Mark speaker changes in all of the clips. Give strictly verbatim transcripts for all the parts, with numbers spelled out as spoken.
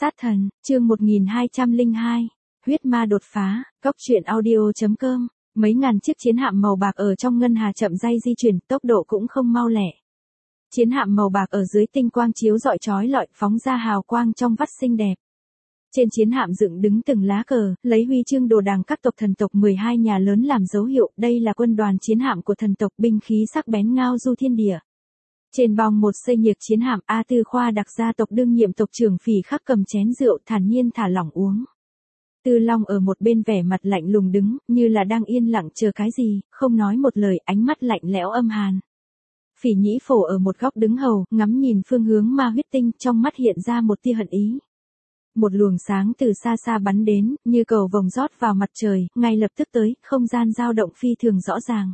Speaker 1: Sát thần, chương một nghìn hai trăm lẻ hai, huyết ma đột phá, cốc truyện audio.com, mấy ngàn chiếc chiến hạm màu bạc ở trong ngân hà chậm rãi di chuyển, tốc độ cũng không mau lẹ. Chiến hạm màu bạc ở dưới tinh quang chiếu rọi chói lọi, phóng ra hào quang trong vắt xinh đẹp. Trên chiến hạm dựng đứng từng lá cờ, lấy huy chương đồ đằng các tộc thần tộc mười hai nhà lớn làm dấu hiệu, đây là quân đoàn chiến hạm của thần tộc, binh khí sắc bén ngao du thiên địa. Trên bong một xây nhiệt chiến hạm, A Tư Khoa đặc gia tộc đương nhiệm tộc trưởng Phỉ Khắc cầm chén rượu thản nhiên thả lỏng uống. Tư Long ở một bên vẻ mặt lạnh lùng đứng, như là đang yên lặng chờ cái gì, không nói một lời, ánh mắt lạnh lẽo âm hàn. Phỉ Nhĩ Phổ ở một góc đứng hầu, ngắm nhìn phương hướng ma huyết tinh, trong mắt hiện ra một tia hận ý. Một luồng sáng từ xa xa bắn đến, như cầu vồng rót vào mặt trời, ngay lập tức tới, không gian dao động phi thường rõ ràng.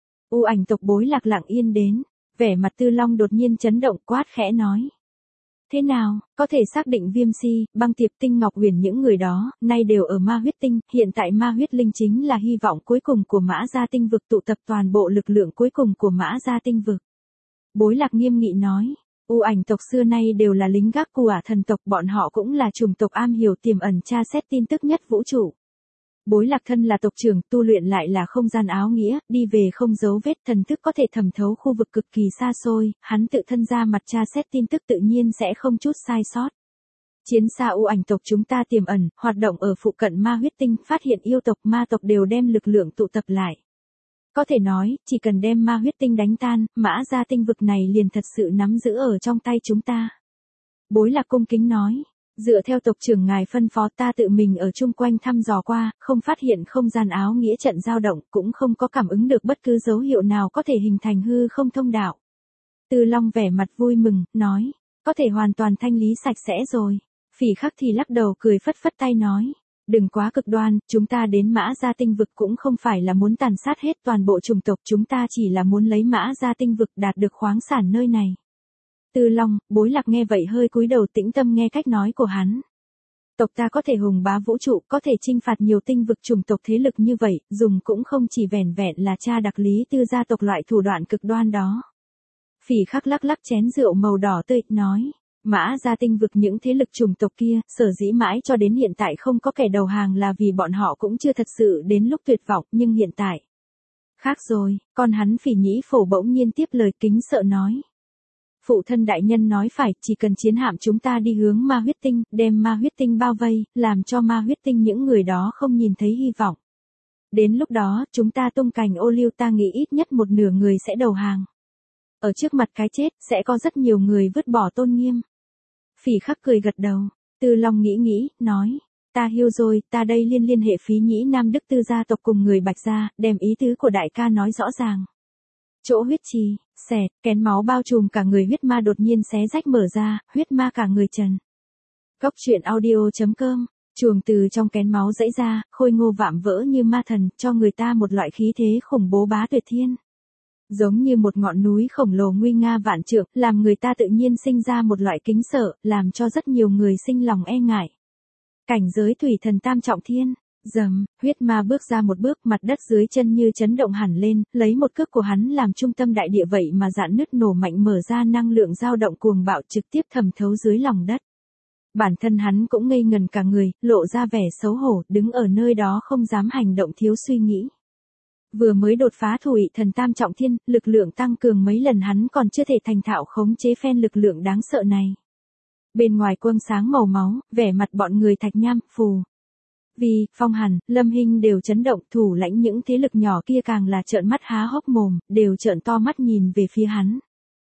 Speaker 1: U Ảnh tộc Bối Lạc lặng yên đến, vẻ mặt Tư Long đột nhiên chấn động, quát khẽ nói: "Thế nào, có thể xác định Viêm Si, Băng Tiệp Tinh Ngọc Huyền những người đó, nay đều ở ma huyết tinh, hiện tại ma huyết linh chính là hy vọng cuối cùng của Mã Gia tinh vực, tụ tập toàn bộ lực lượng cuối cùng của Mã Gia tinh vực." Bối Lạc nghiêm nghị nói: "U Ảnh tộc xưa nay đều là lính gác của thần tộc, bọn họ cũng là chủng tộc am hiểu tiềm ẩn tra xét tin tức nhất vũ trụ." Bối Lạc thân là tộc trưởng, tu luyện lại là không gian áo nghĩa, đi về không dấu vết, thần thức có thể thẩm thấu khu vực cực kỳ xa xôi, hắn tự thân ra mặt tra xét tin tức tự nhiên sẽ không chút sai sót. Chiến xa U Ảnh tộc chúng ta tiềm ẩn, hoạt động ở phụ cận ma huyết tinh, phát hiện yêu tộc ma tộc đều đem lực lượng tụ tập lại. Có thể nói, chỉ cần đem ma huyết tinh đánh tan, Mã Gia tinh vực này liền thật sự nắm giữ ở trong tay chúng ta. Bối Lạc cung kính nói: "Dựa theo tộc trưởng ngài phân phó, ta tự mình ở chung quanh thăm dò qua, không phát hiện không gian áo nghĩa trận dao động, cũng không có cảm ứng được bất cứ dấu hiệu nào có thể hình thành hư không thông đạo." Tư Long vẻ mặt vui mừng, nói: "Có thể hoàn toàn thanh lý sạch sẽ rồi." Phỉ Khắc thì lắc đầu cười phất phất tay nói: "Đừng quá cực đoan, chúng ta đến Mã Gia tinh vực cũng không phải là muốn tàn sát hết toàn bộ chủng tộc, chúng ta chỉ là muốn lấy Mã Gia tinh vực đạt được khoáng sản nơi này." Tư Long, Bối Lạc nghe vậy hơi cúi đầu tĩnh tâm nghe cách nói của hắn. Tộc ta có thể hùng bá vũ trụ, có thể chinh phạt nhiều tinh vực chủng tộc thế lực như vậy, dùng cũng không chỉ vẻn vẹn là cha đặc Lý Tư gia tộc loại thủ đoạn cực đoan đó. Phỉ Khắc lắc lắc chén rượu màu đỏ tươi, nói: "Mã Gia tinh vực những thế lực chủng tộc kia, sở dĩ mãi cho đến hiện tại không có kẻ đầu hàng là vì bọn họ cũng chưa thật sự đến lúc tuyệt vọng, nhưng hiện tại khác rồi." Còn hắn Phỉ Nhĩ Phổ bỗng nhiên tiếp lời kính sợ nói: "Phụ thân đại nhân nói phải, chỉ cần chiến hạm chúng ta đi hướng ma huyết tinh, đem ma huyết tinh bao vây, làm cho ma huyết tinh những người đó không nhìn thấy hy vọng. Đến lúc đó, chúng ta tung cành ô liu, ta nghĩ ít nhất một nửa người sẽ đầu hàng. Ở trước mặt cái chết, sẽ có rất nhiều người vứt bỏ tôn nghiêm." Phỉ Khắc cười gật đầu. Tư Long nghĩ nghĩ, nói: "Ta hiểu rồi, ta đây liên liên hệ Phí Nhĩ Nam Đức Tư gia tộc cùng người Bạch gia, đem ý tứ của đại ca nói rõ ràng." Chỗ huyết trì, xẹt, kén máu bao trùm cả người, huyết ma đột nhiên xé rách mở ra, huyết ma cả người trần. Cốc truyện audio.com, chuồng từ trong kén máu dãy ra, khôi ngô vạm vỡ như ma thần, cho người ta một loại khí thế khủng bố bá tuyệt thiên. Giống như một ngọn núi khổng lồ nguy nga vạn trượng, làm người ta tự nhiên sinh ra một loại kính sợ, làm cho rất nhiều người sinh lòng e ngại. Cảnh giới thủy thần tam trọng thiên. Dầm, huyết ma bước ra một bước, mặt đất dưới chân như chấn động hẳn lên, lấy một cước của hắn làm trung tâm đại địa vậy mà dạn nứt nổ mạnh, mở ra năng lượng dao động cuồng bạo trực tiếp thẩm thấu dưới lòng đất. Bản thân hắn cũng ngây ngần cả người, lộ ra vẻ xấu hổ, đứng ở nơi đó không dám hành động, thiếu suy nghĩ. Vừa mới đột phá thủy thần tam trọng thiên, lực lượng tăng cường mấy lần, hắn còn chưa thể thành thạo khống chế phen lực lượng đáng sợ này. Bên ngoài quang sáng màu máu, vẻ mặt bọn người Thạch Nham, Phù Vì, Phong Hàn, Lâm Hinh đều chấn động, thủ lãnh những thế lực nhỏ kia càng là trợn mắt há hốc mồm, đều trợn to mắt nhìn về phía hắn.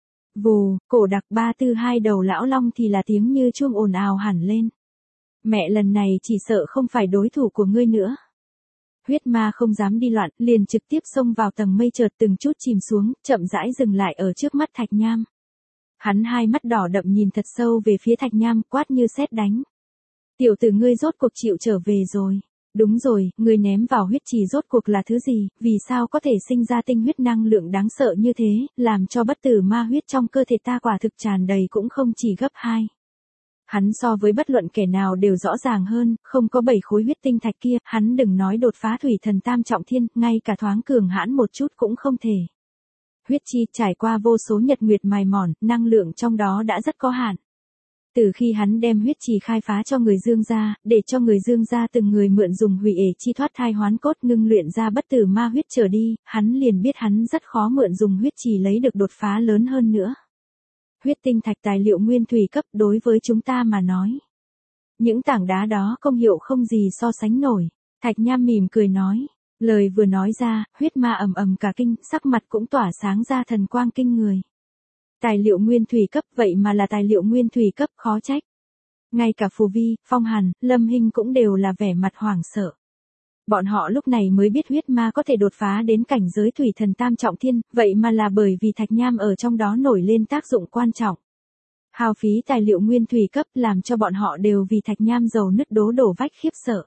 Speaker 1: Vù, Cổ Đặc, Ba Tư hai đầu lão long thì là tiếng như chuông ồn ào hẳn lên. "Mẹ, lần này chỉ sợ không phải đối thủ của ngươi nữa." Huyết ma không dám đi loạn, liền trực tiếp xông vào tầng mây, chợt từng chút chìm xuống, chậm rãi dừng lại ở trước mắt Thạch Nham. Hắn hai mắt đỏ đậm nhìn thật sâu về phía Thạch Nham, quát như sét đánh: "Tiểu tử, ngươi rốt cuộc chịu trở về rồi. Đúng rồi, ngươi ném vào huyết trì rốt cuộc là thứ gì, vì sao có thể sinh ra tinh huyết năng lượng đáng sợ như thế, làm cho bất tử ma huyết trong cơ thể ta quả thực tràn đầy cũng không chỉ gấp hai." Hắn so với bất luận kẻ nào đều rõ ràng hơn, không có bảy khối huyết tinh thạch kia, hắn đừng nói đột phá thủy thần tam trọng thiên, ngay cả thoáng cường hãn một chút cũng không thể. Huyết chi trải qua vô số nhật nguyệt mài mòn, năng lượng trong đó đã rất có hạn. Từ khi hắn đem huyết trì khai phá cho người Dương gia, để cho người Dương gia từng người mượn dùng hủy ể chi thoát thai hoán cốt ngưng luyện ra bất tử ma huyết trở đi, hắn liền biết hắn rất khó mượn dùng huyết trì lấy được đột phá lớn hơn nữa. Huyết tinh thạch tài liệu nguyên thủy cấp đối với chúng ta mà nói. Những tảng đá đó công hiệu không gì so sánh nổi. Thạch Nham mỉm cười nói. Lời vừa nói ra, huyết ma ầm ầm cả kinh, sắc mặt cũng tỏa sáng ra thần quang kinh người. Tài liệu nguyên thủy cấp vậy mà là tài liệu nguyên thủy cấp, khó trách. Ngay cả Phù Vi, Phong Hàn, Lâm Hinh cũng đều là vẻ mặt hoảng sợ. Bọn họ lúc này mới biết huyết ma có thể đột phá đến cảnh giới thủy thần tam trọng thiên, vậy mà là bởi vì Thạch Nham ở trong đó nổi lên tác dụng quan trọng. Hao phí tài liệu nguyên thủy cấp làm cho bọn họ đều vì Thạch Nham dầu nứt đố đổ vách khiếp sợ.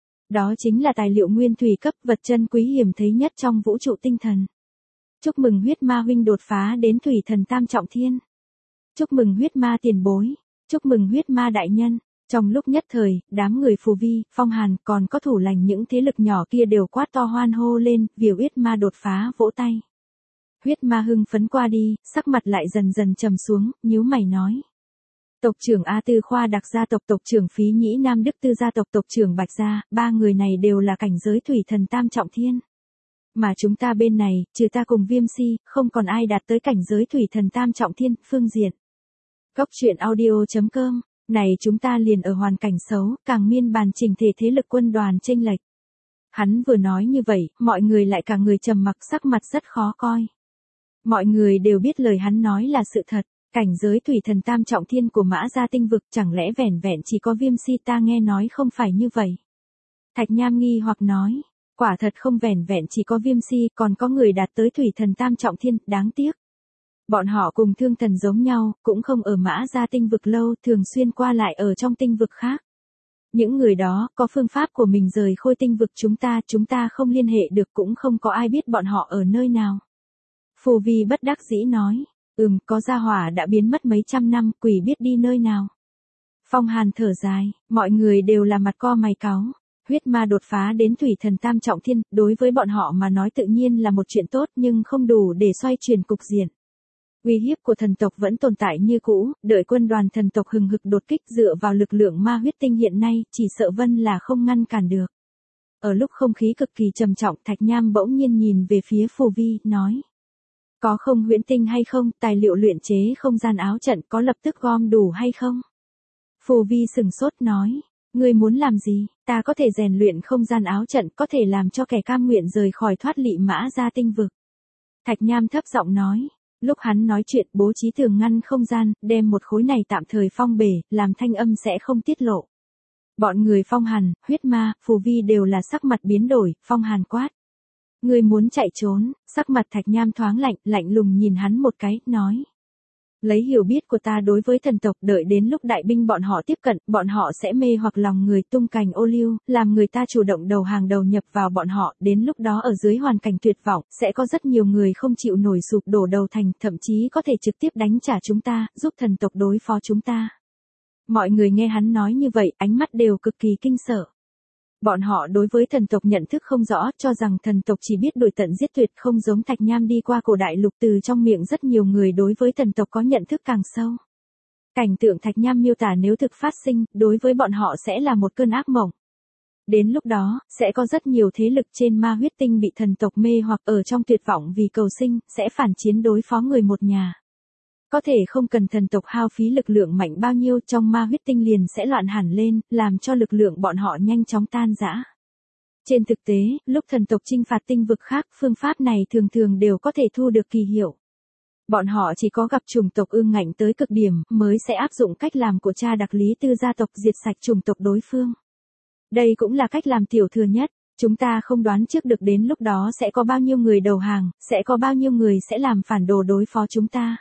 Speaker 1: Đó chính là tài liệu nguyên thủy cấp, vật chân quý hiếm thấy nhất trong vũ trụ tinh thần. Chúc mừng huyết ma huynh đột phá đến thủy thần tam trọng thiên. Chúc mừng huyết ma tiền bối. Chúc mừng huyết ma đại nhân. Trong lúc nhất thời, đám người Phù Vi, Phong Hàn còn có thủ lành những thế lực nhỏ kia đều quát to hoan hô lên, vì huyết ma đột phá vỗ tay. Huyết ma hưng phấn qua đi, sắc mặt lại dần dần trầm xuống, nhíu mày nói. Tộc trưởng A Tư Khoa Đặc gia tộc, tộc trưởng Phí Nhĩ Nam Đức Tư gia tộc, tộc trưởng Bạch gia, ba người này đều là cảnh giới thủy thần tam trọng thiên. Mà chúng ta bên này, trừ ta cùng Viêm Si, không còn ai đạt tới cảnh giới thủy thần tam trọng thiên, phương diện. Góc truyện audio chấm com, này chúng ta liền ở hoàn cảnh xấu, càng miên bàn chỉnh thể thế lực quân đoàn chênh lệch. Hắn vừa nói như vậy, mọi người lại cả người trầm mặc, sắc mặt rất khó coi. Mọi người đều biết lời hắn nói là sự thật, cảnh giới thủy thần tam trọng thiên của Mã Gia tinh vực chẳng lẽ vẻn vẹn chỉ có Viêm Si, ta nghe nói không phải như vậy. Thạch Nham nghi hoặc nói. Quả thật không vẻn vẹn chỉ có Viêm Si, còn có người đạt tới thủy thần tam trọng thiên, đáng tiếc. Bọn họ cùng Thương Thần giống nhau, cũng không ở Mã Gia tinh vực lâu, thường xuyên qua lại ở trong tinh vực khác. Những người đó, có phương pháp của mình rời khôi tinh vực chúng ta, chúng ta không liên hệ được, cũng không có ai biết bọn họ ở nơi nào. Phù Vi bất đắc dĩ nói, ừm, có gia hỏa đã biến mất mấy trăm năm, quỷ biết đi nơi nào. Phong Hàn thở dài, mọi người đều là mặt co mày cáu. Huyết ma đột phá đến thủy thần tam trọng thiên, đối với bọn họ mà nói tự nhiên là một chuyện tốt nhưng không đủ để xoay chuyển cục diện. Uy hiếp của thần tộc vẫn tồn tại như cũ, đợi quân đoàn thần tộc hừng hực đột kích dựa vào lực lượng ma huyết tinh hiện nay, chỉ sợ Vân là không ngăn cản được. Ở lúc không khí cực kỳ trầm trọng, Thạch Nham bỗng nhiên nhìn về phía Phù Vi, nói. Có không huyễn tinh hay không, tài liệu luyện chế không gian áo trận có lập tức gom đủ hay không? Phù Vi sừng sốt nói. Ngươi muốn làm gì, ta có thể rèn luyện không gian áo trận, có thể làm cho kẻ cam nguyện rời khỏi thoát lị Mã Gia tinh vực. Thạch Nham thấp giọng nói, lúc hắn nói chuyện bố trí tường ngăn không gian, đem một khối này tạm thời phong bể, làm thanh âm sẽ không tiết lộ. Bọn người Phong Hàn, huyết ma, Phù Vi đều là sắc mặt biến đổi, Phong Hàn quát. Ngươi muốn chạy trốn, sắc mặt Thạch Nham thoáng lạnh, lạnh lùng nhìn hắn một cái, nói. Lấy hiểu biết của ta đối với thần tộc, đợi đến lúc đại binh bọn họ tiếp cận, bọn họ sẽ mê hoặc lòng người, tung cành ô liu, làm người ta chủ động đầu hàng đầu nhập vào bọn họ, đến lúc đó ở dưới hoàn cảnh tuyệt vọng, sẽ có rất nhiều người không chịu nổi sụp đổ đầu thành, thậm chí có thể trực tiếp đánh trả chúng ta, giúp thần tộc đối phó chúng ta. Mọi người nghe hắn nói như vậy, ánh mắt đều cực kỳ kinh sợ. Bọn họ đối với thần tộc nhận thức không rõ, cho rằng thần tộc chỉ biết đuổi tận giết tuyệt, không giống Thạch Nham đi qua cổ đại lục, từ trong miệng rất nhiều người đối với thần tộc có nhận thức càng sâu. Cảnh tượng Thạch Nham miêu tả nếu thực phát sinh, đối với bọn họ sẽ là một cơn ác mộng. Đến lúc đó, sẽ có rất nhiều thế lực trên ma huyết tinh bị thần tộc mê hoặc ở trong tuyệt vọng vì cầu sinh, sẽ phản chiến đối phó người một nhà. Có thể không cần thần tộc hao phí lực lượng mạnh bao nhiêu, trong ma huyết tinh liền sẽ loạn hẳn lên, làm cho lực lượng bọn họ nhanh chóng tan rã. Trên thực tế, lúc thần tộc chinh phạt tinh vực khác, phương pháp này thường thường đều có thể thu được kỳ hiệu. Bọn họ chỉ có gặp chủng tộc ương ngạnh tới cực điểm, mới sẽ áp dụng cách làm của cha đặc Lý Tư gia tộc, diệt sạch chủng tộc đối phương. Đây cũng là cách làm tiểu thừa nhất, chúng ta không đoán trước được đến lúc đó sẽ có bao nhiêu người đầu hàng, sẽ có bao nhiêu người sẽ làm phản đồ đối phó chúng ta.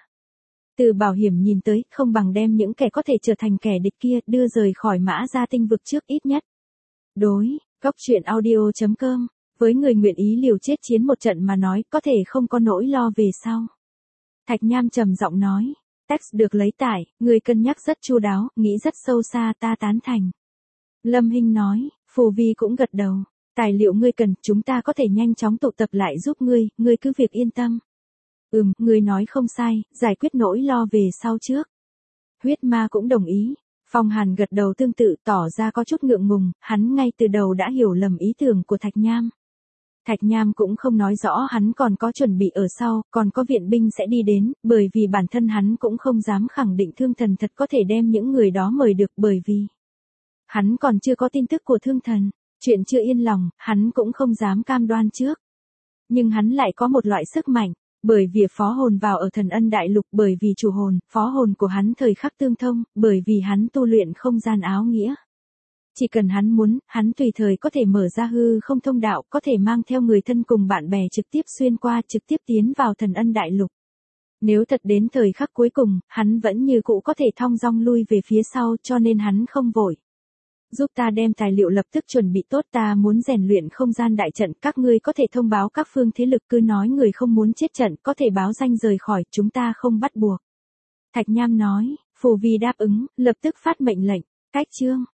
Speaker 1: Từ bảo hiểm nhìn tới, không bằng đem những kẻ có thể trở thành kẻ địch kia, đưa rời khỏi Mã Gia tinh vực trước ít nhất. Đối, góc truyện audio chấm com, với người nguyện ý liều chết chiến một trận mà nói, có thể không có nỗi lo về sau. Thạch Nham trầm giọng nói, text được lấy tải, người cân nhắc rất chu đáo, nghĩ rất sâu xa, ta tán thành. Lâm Hinh nói, Phù Vi cũng gật đầu, tài liệu ngươi cần, chúng ta có thể nhanh chóng tụ tập lại giúp ngươi, ngươi cứ việc yên tâm. Ừm, ngươi nói không sai, giải quyết nỗi lo về sau trước. Huyết ma cũng đồng ý, Phong Hàn gật đầu tương tự tỏ ra có chút ngượng ngùng, hắn ngay từ đầu đã hiểu lầm ý tưởng của Thạch Nham. Thạch Nham cũng không nói rõ hắn còn có chuẩn bị ở sau, còn có viện binh sẽ đi đến, bởi vì bản thân hắn cũng không dám khẳng định Thương Thần thật có thể đem những người đó mời được bởi vì hắn còn chưa có tin tức của Thương Thần, chuyện chưa yên lòng, hắn cũng không dám cam đoan trước. Nhưng hắn lại có một loại sức mạnh, bởi vì phó hồn vào ở Thần Ân Đại Lục, bởi vì chủ hồn, phó hồn của hắn thời khắc tương thông, bởi vì hắn tu luyện không gian áo nghĩa. Chỉ cần hắn muốn, hắn tùy thời có thể mở ra hư không thông đạo, có thể mang theo người thân cùng bạn bè trực tiếp xuyên qua, trực tiếp tiến vào Thần Ân Đại Lục. Nếu thật đến thời khắc cuối cùng, hắn vẫn như cũ có thể thong dong lui về phía sau, cho nên hắn không vội. Giúp ta đem tài liệu lập tức chuẩn bị tốt, ta muốn rèn luyện không gian đại trận, các ngươi có thể thông báo các phương thế lực, cứ nói người không muốn chết trận, có thể báo danh rời khỏi, chúng ta không bắt buộc. Thạch Nham nói, Phù Vi đáp ứng, lập tức phát mệnh lệnh, cách chương.